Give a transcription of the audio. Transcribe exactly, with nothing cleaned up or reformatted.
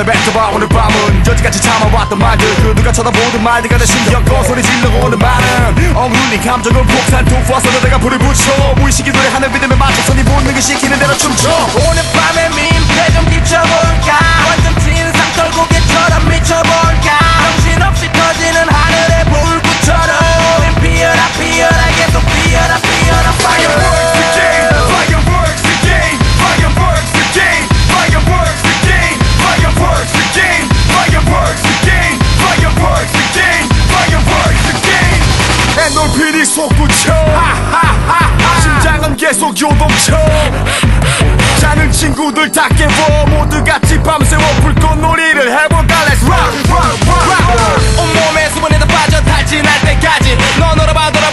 시간을 뱉어봐. 오늘 밤은 여지까지 참아왔던 말들 그 누가 쳐다보든 말들과 내 신경 꺼 소리 지르고 오는 말은 억눌린 감정을 폭탄 투포해서 내가 불을 붙여 무의식이 노래하는 리듬에 맞춰서 네 본능을 시키는 대로 춤춰. 오늘 밤에 민폐 좀 끼쳐볼까. 완전 찐 삼털고개처럼 미쳐볼까. 정신없이 터지는 하늘의 불꽃처럼 피어라 피어라 계속 피어라 피어라. Fireworks again, fireworks again, fireworks again, fireworks again, fireworks again, fireworks again, fireworks again, fireworks again. 엔돌핀이 솟구쳐 심장은 계속 요동쳐. 자는 친구들 다 깨워 모두 같이 밤새워 불꽃놀이를 해볼까. Let's rock, rock, rock, rock. 온몸에 수분에도 빠져 탈진할 때까지 너 놀아봐 놀아봐